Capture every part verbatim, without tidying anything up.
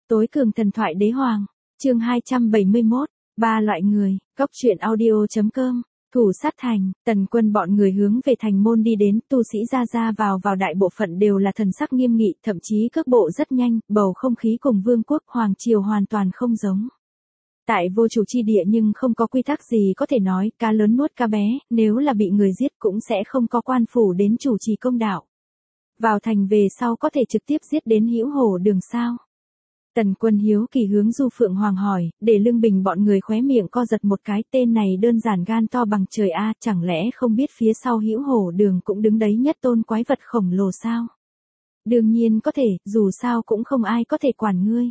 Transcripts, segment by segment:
Tối cường thần thoại đế hoàng, chương hai trăm bảy mươi mốt, ba loại người, cốc truyện audio.com, thủ sát thành, Tần Quân bọn người hướng về thành môn đi đến, tu sĩ ra ra vào vào đại bộ phận đều là thần sắc nghiêm nghị, thậm chí cước bộ rất nhanh, bầu không khí cùng vương quốc hoàng triều hoàn toàn không giống. Tại vô chủ chi địa nhưng không có quy tắc gì có thể nói, cá lớn nuốt cá bé, nếu là bị người giết cũng sẽ không có quan phủ đến chủ trì công đạo. Vào thành về sau có thể trực tiếp giết đến Hữu Hổ Đường sao? Tần Quân hiếu kỳ hướng Du Phượng Hoàng hỏi, để Lương Bình bọn người khóe miệng co giật một cái, tên này đơn giản gan to bằng trời a, chẳng lẽ không biết phía sau Hữu Hổ Đường cũng đứng đấy nhất tôn quái vật khổng lồ sao? Đương nhiên có thể, dù sao cũng không ai có thể quản ngươi.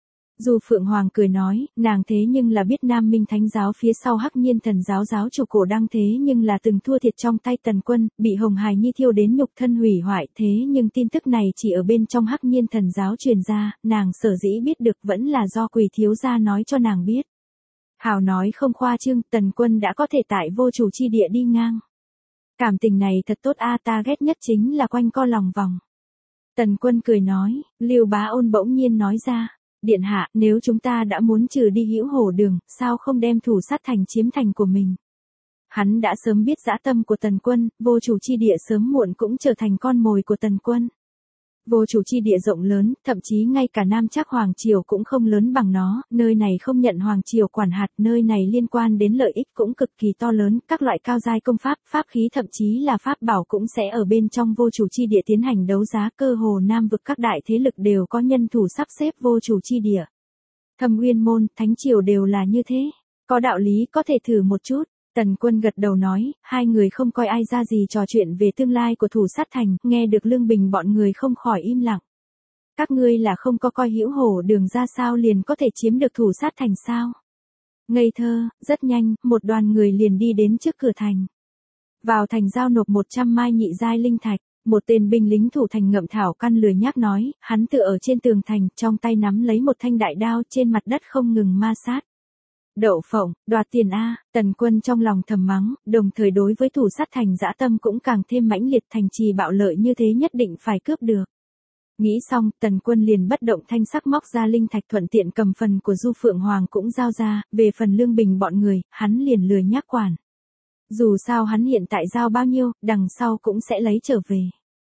Du Phượng Hoàng cười nói, nàng thế nhưng là biết Nam Minh Thánh giáo phía sau Hắc Nhiên Thần giáo giáo chủ cổ đăng thế nhưng là từng thua thiệt trong tay Tần Quân, bị Hồng Hài Nhi thiêu đến nhục thân hủy hoại, thế nhưng tin tức này chỉ ở bên trong Hắc Nhiên Thần giáo truyền ra, nàng sở dĩ biết được vẫn là do Quỳ thiếu gia nói cho nàng biết. Hào nói không khoa trương, Tần Quân đã có thể tại vô chủ chi địa đi ngang. Cảm tình này thật tốt a, ta ghét nhất chính là quanh co lòng vòng. Tần Quân cười nói, Lưu Bá Ôn bỗng nhiên nói ra. Điện hạ, nếu chúng ta đã muốn trừ đi Hữu Hổ Đường, sao không đem thủ sát thành chiếm thành của mình? Hắn đã sớm biết dã tâm của Tần Quân, vô chủ chi địa sớm muộn cũng trở thành con mồi của Tần Quân. Vô chủ chi địa rộng lớn, thậm chí ngay cả Nam Trác Hoàng Triều cũng không lớn bằng nó, nơi này không nhận Hoàng Triều quản hạt, nơi này liên quan đến lợi ích cũng cực kỳ to lớn, các loại cao giai công pháp, pháp khí thậm chí là pháp bảo cũng sẽ ở bên trong vô chủ chi địa tiến hành đấu giá, cơ hồ Nam vực các đại thế lực đều có nhân thủ sắp xếp vô chủ chi địa. Thâm Uyên Môn, Thánh Triều đều là như thế, có đạo lý có thể thử một chút. Tần Quân gật đầu nói, hai người không coi ai ra gì trò chuyện về tương lai của thủ sát thành, nghe được Lương Bình bọn người không khỏi im lặng. Các ngươi là không có coi Hữu Hổ Đường ra sao liền có thể chiếm được thủ sát thành sao? Ngây thơ, rất nhanh, một đoàn người liền đi đến trước cửa thành. Vào thành giao nộp một trăm mai nhị giai linh thạch, một tên binh lính thủ thành ngậm thảo căn lười nhác nói, hắn tựa ở trên tường thành, trong tay nắm lấy một thanh đại đao trên mặt đất không ngừng ma sát. Đậu phộng, đoạt tiền a, Tần Quân trong lòng thầm mắng, đồng thời đối với thủ sát thành dã tâm cũng càng thêm mãnh liệt, thành trì bạo lợi như thế nhất định phải cướp được. Nghĩ xong, Tần Quân liền bất động thanh sắc móc ra linh thạch thuận tiện cầm phần của Du Phượng Hoàng cũng giao ra, về phần Lương Bình bọn người, hắn liền lười nhác quản. Dù sao hắn hiện tại giao bao nhiêu, đằng sau cũng sẽ lấy trở về.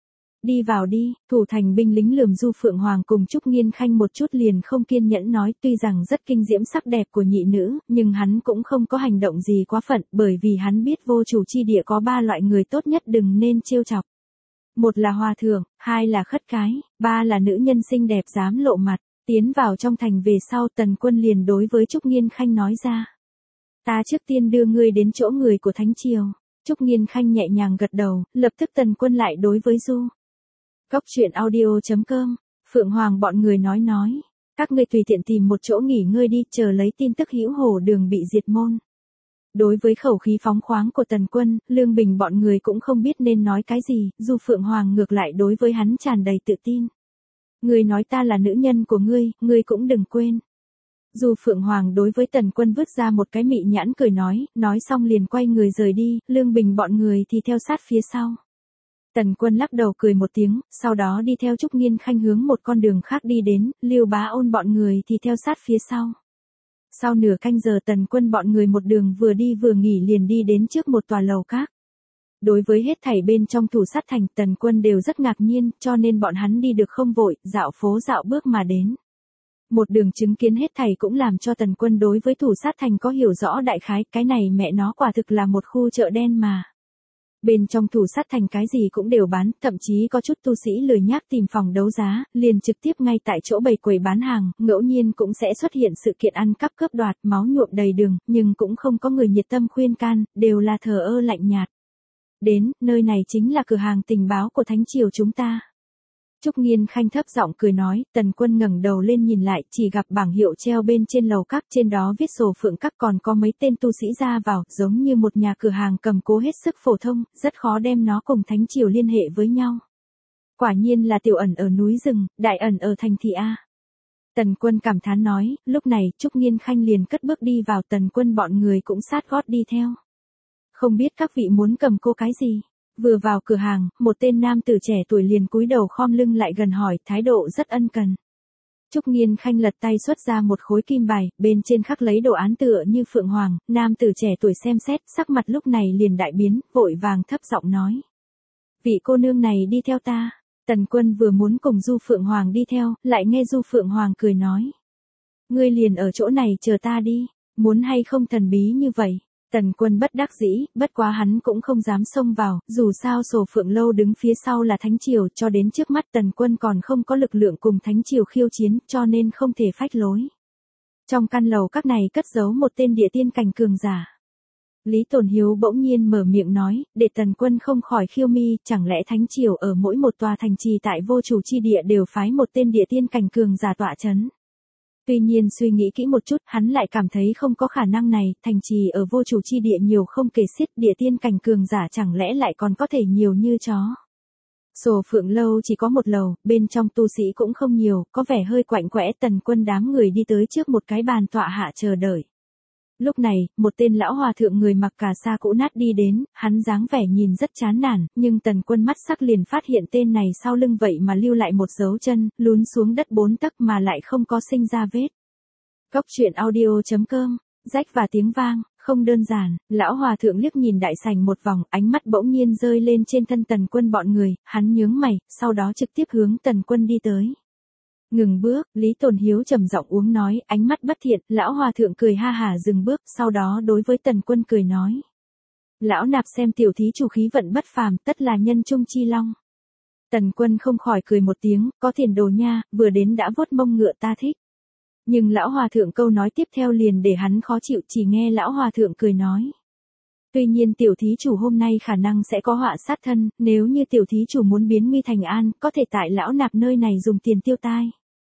Đi vào đi, thủ thành binh lính lườm Du Phượng Hoàng cùng Trúc Nghiên Khanh một chút liền không kiên nhẫn nói, tuy rằng rất kinh diễm sắc đẹp của nhị nữ, nhưng hắn cũng không có hành động gì quá phận, bởi vì hắn biết vô chủ chi địa có ba loại người tốt nhất đừng nên trêu chọc. Một là hòa thượng, hai là khất cái, ba là nữ nhân xinh đẹp dám lộ mặt. Tiến vào trong thành về sau, Tần Quân liền đối với Trúc Nghiên Khanh nói ra. Ta trước tiên đưa ngươi đến chỗ người của Thánh Triều. Trúc Nghiên Khanh nhẹ nhàng gật đầu, lập tức Tần Quân lại đối với Du. Cốc truyện audio.com, Phượng Hoàng bọn người nói nói, các ngươi tùy tiện tìm một chỗ nghỉ ngơi đi, chờ lấy tin tức Hữu Hổ Đường bị diệt môn. Đối với khẩu khí phóng khoáng của Tần Quân, Lương Bình bọn người cũng không biết nên nói cái gì, Du Phượng Hoàng ngược lại đối với hắn tràn đầy tự tin. Ngươi nói ta là nữ nhân của ngươi, ngươi cũng đừng quên. Du Phượng Hoàng đối với Tần Quân vứt ra một cái mị nhãn cười nói, nói xong liền quay người rời đi, Lương Bình bọn người thì theo sát phía sau. Tần Quân lắc đầu cười một tiếng, sau đó đi theo Trúc Nghiên Khanh hướng một con đường khác đi đến, Lưu Bá Ôn bọn người thì theo sát phía sau. Sau nửa canh giờ Tần Quân bọn người một đường vừa đi vừa nghỉ liền đi đến trước một tòa lầu các. Đối với hết thảy bên trong thủ sát thành, Tần Quân đều rất ngạc nhiên, cho nên bọn hắn đi được không vội, dạo phố dạo bước mà đến. Một đường chứng kiến hết thảy cũng làm cho Tần Quân đối với thủ sát thành có hiểu rõ đại khái, cái này mẹ nó quả thực là một khu chợ đen mà. Bên trong thủ sát thành cái gì cũng đều bán, thậm chí có chút tu sĩ lười nhác tìm phòng đấu giá, liền trực tiếp ngay tại chỗ bày quầy bán hàng, ngẫu nhiên cũng sẽ xuất hiện sự kiện ăn cắp cướp đoạt, máu nhuộm đầy đường, nhưng cũng không có người nhiệt tâm khuyên can, đều là thờ ơ lạnh nhạt. Đến, nơi này chính là cửa hàng tình báo của Thánh Triều chúng ta. Trúc Nghiên Khanh thấp giọng cười nói, Tần Quân ngẩng đầu lên nhìn lại, chỉ gặp bảng hiệu treo bên trên lầu các, trên đó viết sổ Phượng Các, còn có mấy tên tu sĩ ra vào, giống như một nhà cửa hàng cầm cố hết sức phổ thông, rất khó đem nó cùng Thánh Triều liên hệ với nhau. Quả nhiên là tiểu ẩn ở núi rừng, đại ẩn ở thành thị a. Tần Quân cảm thán nói, lúc này Trúc Nghiên Khanh liền cất bước đi vào, Tần Quân bọn người cũng sát gót đi theo. Không biết các vị muốn cầm cô cái gì? Vừa vào cửa hàng, một tên nam tử trẻ tuổi liền cúi đầu khom lưng lại gần hỏi, thái độ rất ân cần. Trúc Nghiên Khanh lật tay xuất ra một khối kim bài, bên trên khắc lấy đồ án tựa như phượng hoàng, nam tử trẻ tuổi xem xét, sắc mặt lúc này liền đại biến, vội vàng thấp giọng nói. Vị cô nương này đi theo ta. Tần Quân vừa muốn cùng Du Phượng Hoàng đi theo, lại nghe Du Phượng Hoàng cười nói. Ngươi liền ở chỗ này chờ ta đi, muốn hay không thần bí như vậy. Tần Quân bất đắc dĩ, bất quá hắn cũng không dám xông vào, dù sao Sổ Phượng Lâu đứng phía sau là Thánh Triều, cho đến trước mắt Tần Quân còn không có lực lượng cùng Thánh Triều khiêu chiến, cho nên không thể phách lối. Trong căn lầu các này cất giấu một tên địa tiên cảnh cường giả. Lý Tồn Hiếu bỗng nhiên mở miệng nói, để Tần Quân không khỏi khiêu mi, chẳng lẽ Thánh Triều ở mỗi một tòa thành trì tại vô chủ chi địa đều phái một tên địa tiên cảnh cường giả tọa chấn. Tuy nhiên suy nghĩ kỹ một chút, hắn lại cảm thấy không có khả năng này, thành trì ở vô chủ chi địa nhiều không kể xiết, địa tiên cảnh cường giả chẳng lẽ lại còn có thể nhiều như chó. Sổ Phượng Lâu chỉ có một lầu, bên trong tu sĩ cũng không nhiều, có vẻ hơi quạnh quẽ. Tần Quân đám người đi tới trước một cái bàn tọa hạ chờ đợi. Lúc này, một tên lão hòa thượng người mặc cà sa cũ nát đi đến, hắn dáng vẻ nhìn rất chán nản, nhưng Tần Quân mắt sắc liền phát hiện tên này sau lưng vậy mà lưu lại một dấu chân, lún xuống đất bốn tấc mà lại không có sinh ra vết. Góc truyện audio chấm com, rách và tiếng vang, không đơn giản. Lão hòa thượng liếc nhìn đại sảnh một vòng, ánh mắt bỗng nhiên rơi lên trên thân Tần Quân bọn người, hắn nhướng mày, sau đó trực tiếp hướng Tần Quân đi tới. Ngừng bước, Lý Tồn Hiếu trầm giọng uống nói, ánh mắt bất thiện, lão hòa thượng cười ha hả dừng bước, sau đó đối với Tần Quân cười nói. Lão nạp xem tiểu thí chủ khí vận bất phàm, tất là nhân trung chi long. Tần Quân không khỏi cười một tiếng, có tiền đồ nha, vừa đến đã vuốt mông ngựa ta thích. Nhưng lão hòa thượng câu nói tiếp theo liền để hắn khó chịu, chỉ nghe lão hòa thượng cười nói. Tuy nhiên tiểu thí chủ hôm nay khả năng sẽ có họa sát thân, nếu như tiểu thí chủ muốn biến nguy thành an, có thể tại lão nạp nơi này dùng tiền tiêu tai.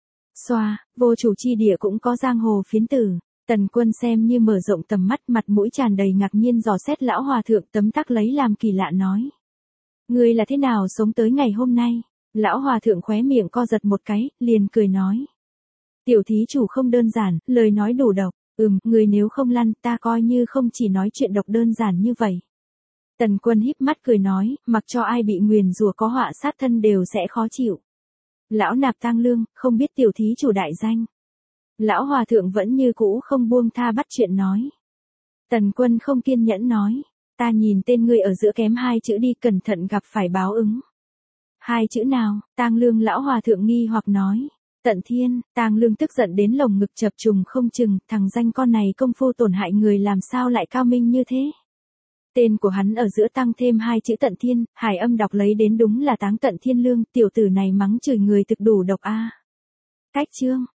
Xoa, vô chủ chi địa cũng có giang hồ phiến tử. Tần Quân xem như mở rộng tầm mắt, mặt mũi tràn đầy ngạc nhiên dò xét lão hòa thượng, tấm tắc lấy làm kỳ lạ nói. Ngươi là thế nào sống tới ngày hôm nay? Lão hòa thượng khóe miệng co giật một cái, liền cười nói. Tiểu thí chủ không đơn giản, lời nói đủ độc. Ừm, người nếu không lăn, ta coi như không chỉ nói chuyện độc đơn giản như vậy. Tần Quân híp mắt cười nói, mặc cho ai bị nguyền rủa có họa sát thân đều sẽ khó chịu. Lão nạp tang lương, không biết tiểu thí chủ đại danh. Lão hòa thượng vẫn như cũ không buông tha bắt chuyện nói. Tần Quân không kiên nhẫn nói, ta nhìn tên ngươi ở giữa kém hai chữ đi, cẩn thận gặp phải báo ứng. Hai chữ nào? Tang lương lão hòa thượng nghi hoặc nói. Tận Thiên. Tang lương tức giận đến lồng ngực chập trùng không chừng, thằng danh con này công phu tổn hại người làm sao lại cao minh như thế. Tên của hắn ở giữa tăng thêm hai chữ Tận Thiên, hải âm đọc lấy đến đúng là Táng Tận Thiên Lương, tiểu tử này mắng chửi người thực đủ độc a. Cách chương,